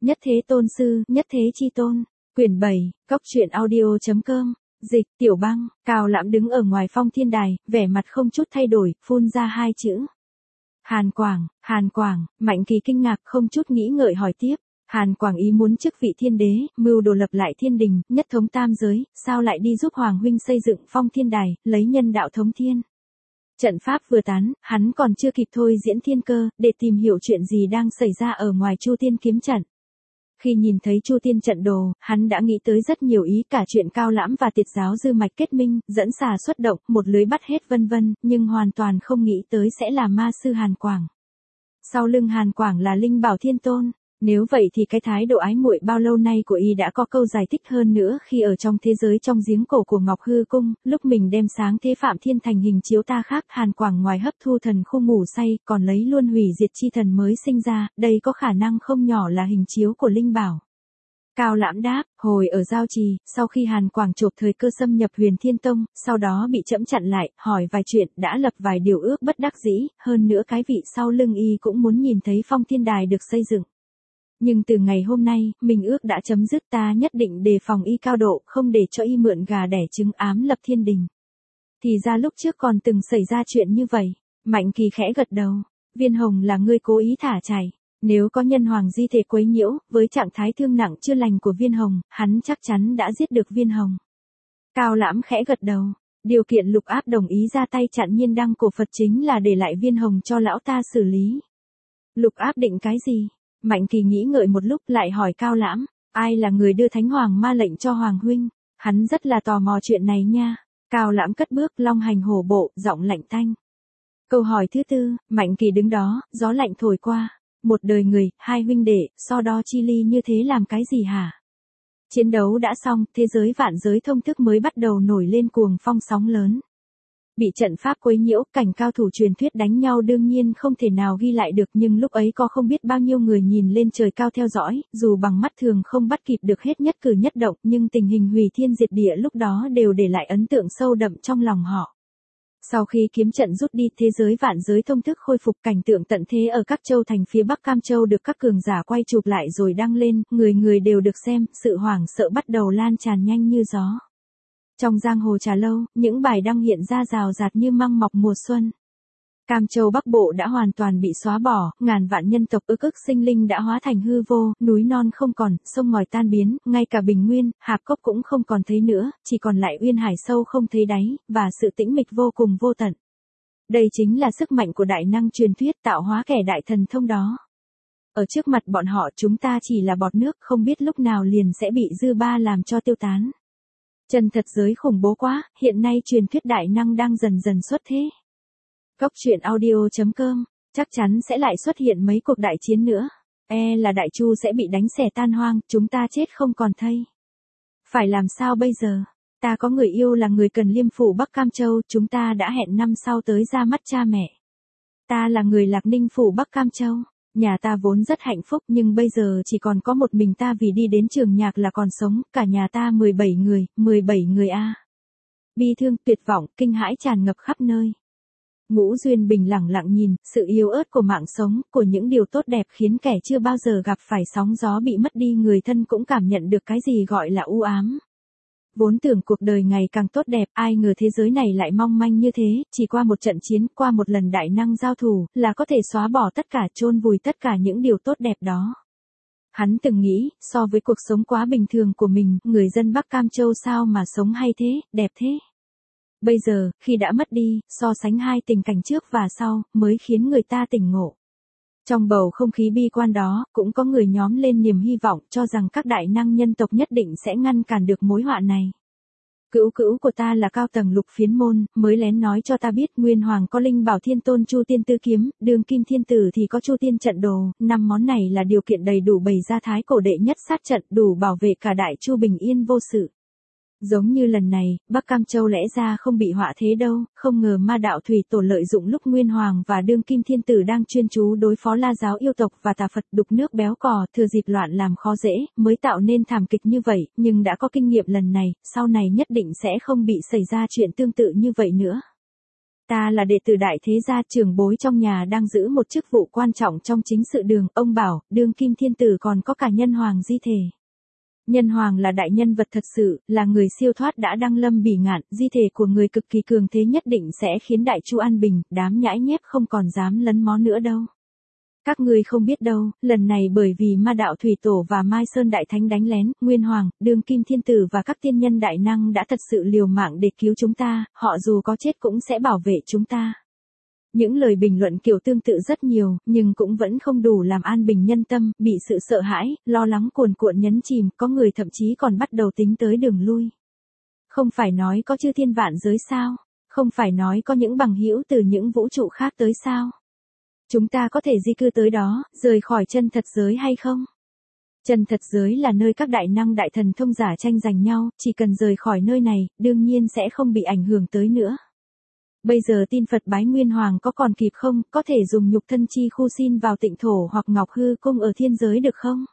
Nhất Thế Tôn Sư, Nhất Thế Chi Tôn. Quyển 7, Cốc truyện audio.com. Dịch, Tiểu Băng. Cao Lãm đứng ở ngoài Phong Thiên Đài, vẻ mặt không chút thay đổi, phun ra hai chữ. Hàn Quảng, Mạnh Kỳ kinh ngạc không chút nghĩ ngợi hỏi tiếp. Hàn Quảng ý muốn chức vị thiên đế, mưu đồ lập lại thiên đình, nhất thống tam giới, sao lại đi giúp Hoàng huynh xây dựng Phong Thiên Đài, lấy nhân đạo thống thiên. Trận pháp vừa tán, hắn còn chưa kịp thôi diễn thiên cơ, để tìm hiểu chuyện gì đang xảy ra ở ngoài Chu Tiên kiếm trận. Khi nhìn thấy Chu Tiên trận đồ, hắn đã nghĩ tới rất nhiều ý, cả chuyện Cao Lãm và Tiệt giáo dư mạch kết minh, dẫn xà xuất động, một lưới bắt hết vân vân, nhưng hoàn toàn không nghĩ tới sẽ là ma sư Hàn Quảng. Sau lưng Hàn Quảng là Linh Bảo Thiên Tôn. Nếu vậy thì cái thái độ ái muội bao lâu nay của y đã có câu giải thích hơn nữa khi ở trong thế giới trong giếng cổ của Ngọc Hư Cung, lúc mình đem sáng thế Phạm Thiên thành hình chiếu ta khác, Hàn Quảng ngoài hấp thu thần khu ngủ say, còn lấy luôn hủy diệt chi thần mới sinh ra, đây có khả năng không nhỏ là hình chiếu của Linh Bảo. Cao Lãm đáp, hồi ở Giao Trì, sau khi Hàn Quảng chộp thời cơ xâm nhập Huyền Thiên Tông, sau đó bị trẫm chặn lại, hỏi vài chuyện, đã lập vài điều ước bất đắc dĩ, hơn nữa cái vị sau lưng y cũng muốn nhìn thấy Phong Thiên Đài được xây dựng. Nhưng từ ngày hôm nay, mình ước đã chấm dứt, ta nhất định đề phòng y cao độ, không để cho y mượn gà đẻ trứng ám lập thiên đình. Thì ra lúc trước còn từng xảy ra chuyện như vậy. Mạnh Kỳ khẽ gật đầu. Viên Hồng là ngươi cố ý thả chảy. Nếu có nhân hoàng di thể quấy nhiễu, với trạng thái thương nặng chưa lành của Viên Hồng, hắn chắc chắn đã giết được Viên Hồng. Cao Lãm khẽ gật đầu. Điều kiện Lục Áp đồng ý ra tay chặn Nhiên Đăng cổ Phật chính là để lại Viên Hồng cho lão ta xử lý. Lục Áp định cái gì? Mạnh Kỳ nghĩ ngợi một lúc lại hỏi Cao Lãm, ai là người đưa Thánh Hoàng ma lệnh cho Hoàng huynh? Hắn rất là tò mò chuyện này nha. Cao Lãm cất bước long hành hổ bộ, giọng lạnh tanh. Câu hỏi thứ tư, Mạnh Kỳ đứng đó, gió lạnh thổi qua. Một đời người, hai huynh đệ, so đo chi ly như thế làm cái gì hả? Chiến đấu đã xong, thế giới vạn giới thông thức mới bắt đầu nổi lên cuồng phong sóng lớn. Bị trận pháp quấy nhiễu, cảnh cao thủ truyền thuyết đánh nhau đương nhiên không thể nào ghi lại được, nhưng lúc ấy có không biết bao nhiêu người nhìn lên trời cao theo dõi, dù bằng mắt thường không bắt kịp được hết nhất cử nhất động, nhưng tình hình hủy thiên diệt địa lúc đó đều để lại ấn tượng sâu đậm trong lòng họ. Sau khi kiếm trận rút đi, thế giới vạn giới thông thức khôi phục, cảnh tượng tận thế ở các châu thành phía Bắc Cam Châu được các cường giả quay chụp lại rồi đăng lên, người người đều được xem, sự hoảng sợ bắt đầu lan tràn nhanh như gió. Trong giang hồ trà lâu, những bài đăng hiện ra rào rạt như măng mọc mùa xuân. Cam Châu Bắc Bộ đã hoàn toàn bị xóa bỏ, ngàn vạn nhân tộc ức sinh linh đã hóa thành hư vô, núi non không còn, sông ngòi tan biến, ngay cả bình nguyên, hạp cốc cũng không còn thấy nữa, chỉ còn lại uyên hải sâu không thấy đáy, và sự tĩnh mịch vô cùng vô tận. Đây chính là sức mạnh của đại năng truyền thuyết tạo hóa kẻ đại thần thông đó. Ở trước mặt bọn họ chúng ta chỉ là bọt nước, không biết lúc nào liền sẽ bị dư ba làm cho tiêu tán. Chân thật giới khủng bố quá, hiện nay truyền thuyết đại năng đang dần dần xuất thế. Cốc truyện audio.com, chắc chắn sẽ lại xuất hiện mấy cuộc đại chiến nữa. Là Đại Chu sẽ bị đánh xẻ tan hoang, chúng ta chết không còn thây. Phải làm sao bây giờ? Ta có người yêu là người Cần Liêm phủ Bắc Cam Châu, chúng ta đã hẹn năm sau tới ra mắt cha mẹ. Ta là người Lạc Ninh phủ Bắc Cam Châu. Nhà ta vốn rất hạnh phúc nhưng bây giờ chỉ còn có một mình ta, vì đi đến trường nhạc là còn sống, cả nhà ta 17 người a. Bi thương, tuyệt vọng, kinh hãi tràn ngập khắp nơi. Ngũ Duyên Bình lặng lặng nhìn, sự yếu ớt của mạng sống, của những điều tốt đẹp khiến kẻ chưa bao giờ gặp phải sóng gió bị mất đi người thân cũng cảm nhận được cái gì gọi là u ám. Vốn tưởng cuộc đời ngày càng tốt đẹp, ai ngờ thế giới này lại mong manh như thế, chỉ qua một trận chiến, qua một lần đại năng giao thủ, là có thể xóa bỏ tất cả, chôn vùi tất cả những điều tốt đẹp đó. Hắn từng nghĩ, so với cuộc sống quá bình thường của mình, người dân Bắc Cam Châu sao mà sống hay thế, đẹp thế. Bây giờ, khi đã mất đi, so sánh hai tình cảnh trước và sau, mới khiến người ta tỉnh ngộ. Trong bầu không khí bi quan đó, cũng có người nhóm lên niềm hy vọng, cho rằng các đại năng nhân tộc nhất định sẽ ngăn cản được mối họa này. Cữu cữu của ta là cao tầng Lục Phiến Môn, mới lén nói cho ta biết Nguyên Hoàng có Linh Bảo Thiên Tôn Chu Tiên Tư Kiếm, Đường Kim Thiên Tử thì có Chu Tiên Trận Đồ, 5 món này là điều kiện đầy đủ bày ra thái cổ đệ nhất sát trận, đủ bảo vệ cả Đại Chu bình yên vô sự. Giống như lần này, Bắc Cam Châu lẽ ra không bị họa thế đâu, không ngờ ma đạo thủy tổ lợi dụng lúc Nguyên Hoàng và Đương Kim Thiên Tử đang chuyên chú đối phó La giáo yêu tộc và tà Phật, đục nước béo cò, thừa dịp loạn làm khó dễ, mới tạo nên thảm kịch như vậy, nhưng đã có kinh nghiệm lần này, sau này nhất định sẽ không bị xảy ra chuyện tương tự như vậy nữa. Ta là đệ tử đại thế gia, trưởng bối trong nhà đang giữ một chức vụ quan trọng trong chính sự đường, ông bảo, đương kim thiên tử còn có cả nhân hoàng di thể. Nhân hoàng là đại nhân vật thật sự, là người siêu thoát đã đăng lâm bỉ ngạn, di thể của người cực kỳ cường thế nhất định sẽ khiến đại chu an bình, đám nhãi nhép không còn dám lấn mó nữa đâu. Các ngươi không biết đâu, lần này bởi vì ma đạo thủy tổ và Mai Sơn đại thánh đánh lén, Nguyên Hoàng, đương kim thiên tử và các tiên nhân đại năng đã thật sự liều mạng để cứu chúng ta, họ dù có chết cũng sẽ bảo vệ chúng ta. Những lời bình luận kiểu tương tự rất nhiều, nhưng cũng vẫn không đủ làm an bình nhân tâm, bị sự sợ hãi, lo lắng cuồn cuộn nhấn chìm, có người thậm chí còn bắt đầu tính tới đường lui. Không phải nói có chư thiên vạn giới sao? Không phải nói có những bằng hữu từ những vũ trụ khác tới sao? Chúng ta có thể di cư tới đó, rời khỏi chân thật giới hay không? Chân thật giới là nơi các đại năng đại thần thông giả tranh giành nhau, chỉ cần rời khỏi nơi này, đương nhiên sẽ không bị ảnh hưởng tới nữa. Bây giờ tin Phật bái Nguyên Hoàng có còn kịp không, có thể dùng nhục thân chi khu xin vào Tịnh Thổ hoặc Ngọc Hư Cung ở thiên giới được không?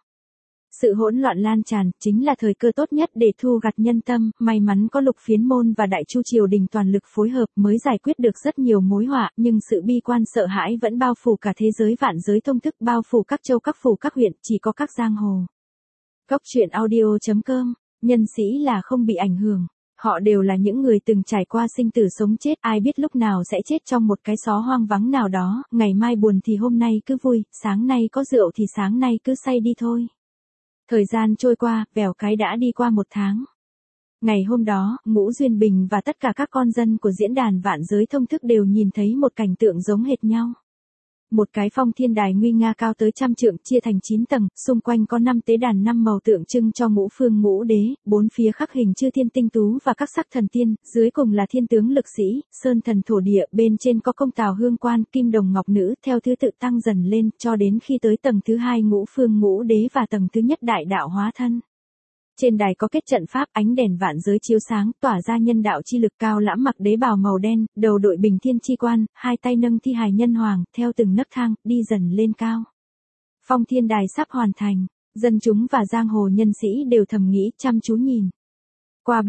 Sự hỗn loạn lan tràn, chính là thời cơ tốt nhất để thu gặt nhân tâm, may mắn có Lục Phiến Môn và Đại Chu Triều Đình toàn lực phối hợp mới giải quyết được rất nhiều mối họa, nhưng sự bi quan sợ hãi vẫn bao phủ cả thế giới vạn giới thông thức, bao phủ các châu các phủ các huyện, chỉ có các giang hồ. Cốc truyện audio.com, nhân sĩ là không bị ảnh hưởng. Họ đều là những người từng trải qua sinh tử sống chết, ai biết lúc nào sẽ chết trong một cái xó hoang vắng nào đó, ngày mai buồn thì hôm nay cứ vui, sáng nay có rượu thì sáng nay cứ say đi thôi. Thời gian trôi qua, vèo cái đã đi qua 1 tháng. Ngày hôm đó, Ngũ Duyên Bình và tất cả các con dân của diễn đàn vạn giới thông thức đều nhìn thấy một cảnh tượng giống hệt nhau. Một cái phong thiên đài nguy nga cao tới 100 trượng, chia thành 9 tầng, xung quanh có 5 tế đàn 5 màu tượng trưng cho ngũ phương ngũ đế, 4 phía khắc hình chư thiên tinh tú và các sắc thần tiên, dưới cùng là thiên tướng lực sĩ, sơn thần thổ địa, bên trên có công tào hương quan, kim đồng ngọc nữ, theo thứ tự tăng dần lên, cho đến khi tới tầng thứ 2 ngũ phương ngũ đế và tầng thứ nhất đại đạo hóa thân. Trên đài có kết trận pháp, ánh đèn vạn giới chiếu sáng, tỏa ra nhân đạo chi lực. Cao Lãm mặc đế bào màu đen, đầu đội bình thiên chi quan, hai tay nâng thi hài nhân hoàng, theo từng nấc thang, đi dần lên cao. Phong thiên đài sắp hoàn thành, dân chúng và giang hồ nhân sĩ đều thầm nghĩ, chăm chú nhìn. Qua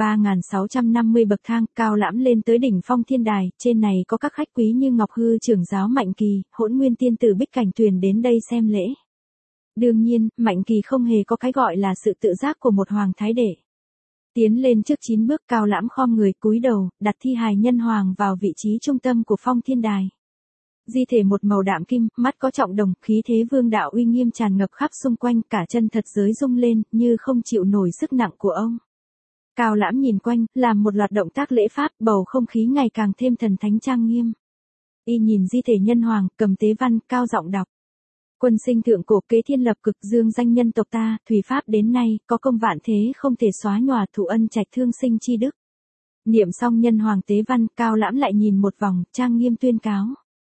3.650 bậc thang, Cao Lãm lên tới đỉnh phong thiên đài, trên này có các khách quý như Ngọc Hư trưởng giáo Mạnh Kỳ, Hỗn Nguyên tiên tử Bích Cảnh Tuyền đến đây xem lễ. Đương nhiên, Mạnh Kỳ không hề có cái gọi là sự tự giác của một hoàng thái đệ. Tiến lên trước 9 bước, Cao Lãm khom người cúi đầu, đặt thi hài nhân hoàng vào vị trí trung tâm của phong thiên đài. Di thể một màu đạm kim, mắt có trọng đồng, khí thế vương đạo uy nghiêm tràn ngập khắp xung quanh, cả chân thật giới rung lên, như không chịu nổi sức nặng của ông. Cao Lãm nhìn quanh, làm một loạt động tác lễ pháp, bầu không khí ngày càng thêm thần thánh trang nghiêm. Y nhìn di thể nhân hoàng, cầm tế văn, cao giọng đọc. Quân sinh thượng cổ, kế thiên lập cực, dương danh nhân tộc ta, thủy pháp đến nay, có công vạn thế không thể xóa nhòa, thụ ân trạch thương sinh chi đức. Niệm xong nhân hoàng tế văn, Cao Lãm lại nhìn một vòng, trang nghiêm tuyên cáo.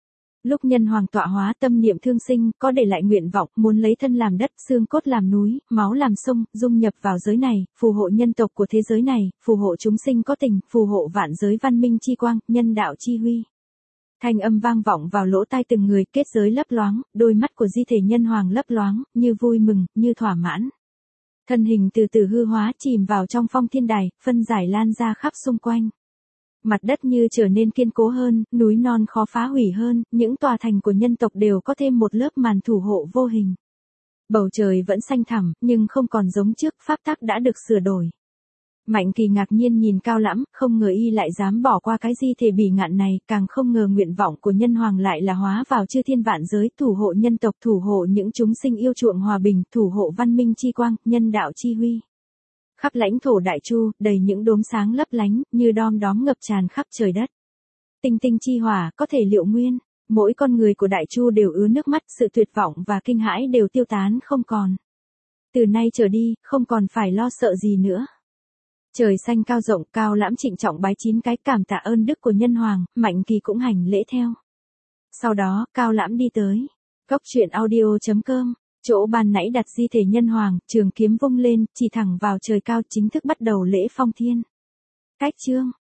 Lúc nhân hoàng tọa hóa, tâm niệm thương sinh, có để lại nguyện vọng, muốn lấy thân làm đất, xương cốt làm núi, máu làm sông, dung nhập vào giới này, phù hộ nhân tộc của thế giới này, phù hộ chúng sinh có tình, phù hộ vạn giới văn minh chi quang, nhân đạo chi huy. Thanh âm vang vọng vào lỗ tai từng người, kết giới lấp loáng, đôi mắt của di thể nhân hoàng lấp loáng, như vui mừng, như thỏa mãn. Thân hình từ từ hư hóa, chìm vào trong phong thiên đài, phân giải lan ra khắp xung quanh. Mặt đất như trở nên kiên cố hơn, núi non khó phá hủy hơn, những tòa thành của nhân tộc đều có thêm một lớp màn thủ hộ vô hình. Bầu trời vẫn xanh thẳm, nhưng không còn giống trước, pháp tắc đã được sửa đổi. Mạnh Kỳ ngạc nhiên nhìn Cao Lãm, không ngờ y lại dám bỏ qua cái di thể bỉ ngạn này, càng không ngờ nguyện vọng của nhân hoàng lại là hóa vào chư thiên vạn giới, thủ hộ nhân tộc, thủ hộ những chúng sinh yêu chuộng hòa bình, thủ hộ văn minh chi quang, nhân đạo chi huy. Khắp lãnh thổ Đại Chu, đầy những đốm sáng lấp lánh, như đom đóm ngập tràn khắp trời đất. Tinh tinh chi hỏa, có thể liệu nguyên, mỗi con người của Đại Chu đều ứa nước mắt, sự tuyệt vọng và kinh hãi đều tiêu tán không còn. Từ nay trở đi, không còn phải lo sợ gì nữa. Trời xanh cao rộng, Cao Lãm trịnh trọng bái 9 cái, cảm tạ ơn đức của nhân hoàng, Mạnh Kỳ cũng hành lễ theo. Sau đó, Cao Lãm đi tới Cốc truyện audio.com, chỗ ban nãy đặt di thể nhân hoàng, trường kiếm vung lên, chỉ thẳng vào trời cao, chính thức bắt đầu lễ phong thiên. Cách chương